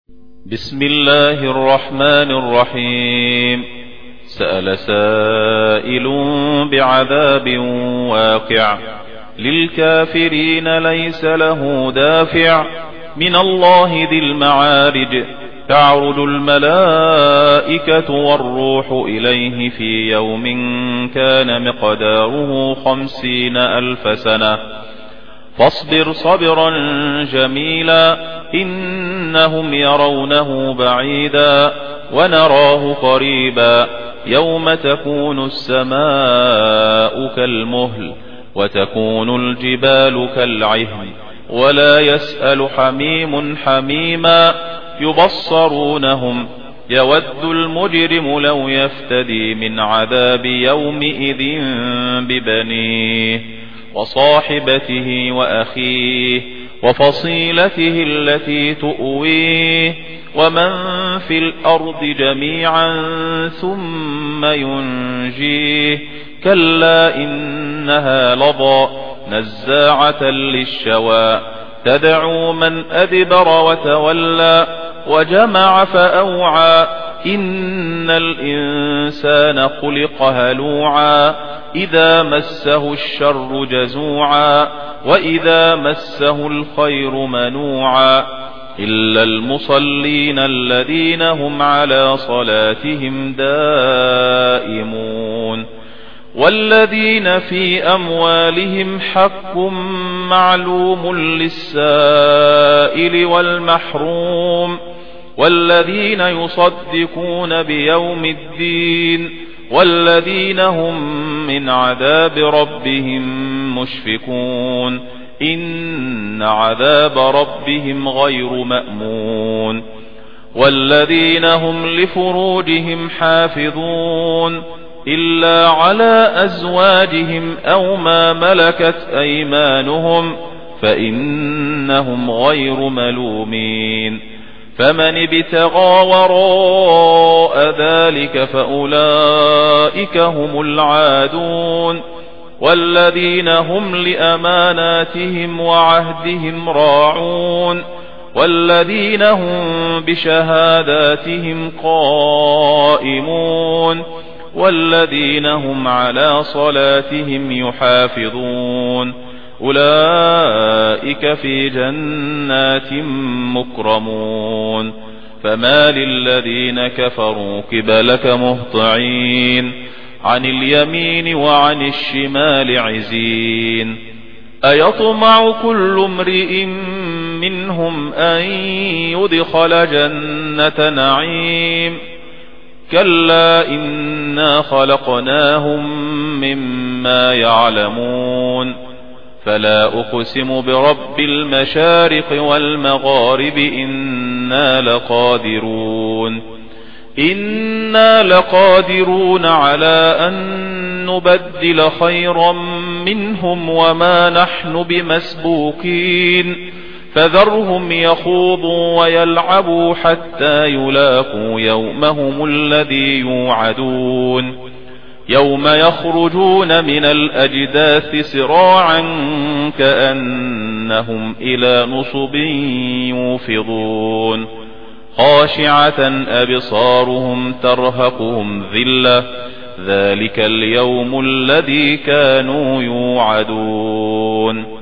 بسم الله الرحمن الرحيم. سأل سائل بعذاب واقع للكافرين ليس له دافع من الله ذي المعارج. تعرج الملائكة والروح إليه في يوم كان مقداره 50,000 سنة فاصبر صبرا جميلا إنهم يرونه بعيدا ونراه قريبا. يوم تكون السماء كالمهل وتكون الجبال كالعهن ولا يسأل حميم حميما يبصرونهم يود المجرم لو يفتدي من عذاب يومئذ ببنيه وصاحبته وأخيه وفصيلته التي تؤويه ومن في الأرض جميعا ثم ينجيه. كلا إنها لظى نزاعة للشوى تدعو من أدبر وتولى وجمع فأوعى. إن الإنسان خلق هلوعا إذا مسه الشر جزوعا وإذا مسه الخير منوعا إلا المصلين الذين هم على صلاتهم دائمون والذين في أموالهم حق معلوم للسائل والمحروم والذين يصدقون بيوم الدين والذين هم من عذاب ربهم مشفقون. إن عذاب ربهم غير مأمون. والذين هم لفروجهم حافظون إلا على أزواجهم أو ما ملكت أيمانهم فإنهم غير ملومين. فمن ابتغى وراء ذلك فأولئك هم العادون. والذين هم لأماناتهم وعهدهم راعون والذين هم بشهاداتهم قائمون والذين هم على صلاتهم يحافظون. أولئك في جنات مكرمون. فما للذين كفروا قبلك مهطعين عن اليمين وعن الشمال عزين. أيطمع كل امرئ منهم أن يدخل جنة نعيم كلا إنا خلقناهم مما يعلمون. فلا أقسم برب المشارق والمغارب إنا لقادرون على أن نبدل خيرا منهم وما نحن بمسبوقين. فذرهم يخوضوا ويلعبوا حتى يلاقوا يومهم الذي يوعدون يوم يخرجون من الأجداث سراعا كأنهم إلى نصب يوفضون. خاشعة أبصارهم ترهقهم ذلة ذلك اليوم الذي كانوا يوعدون.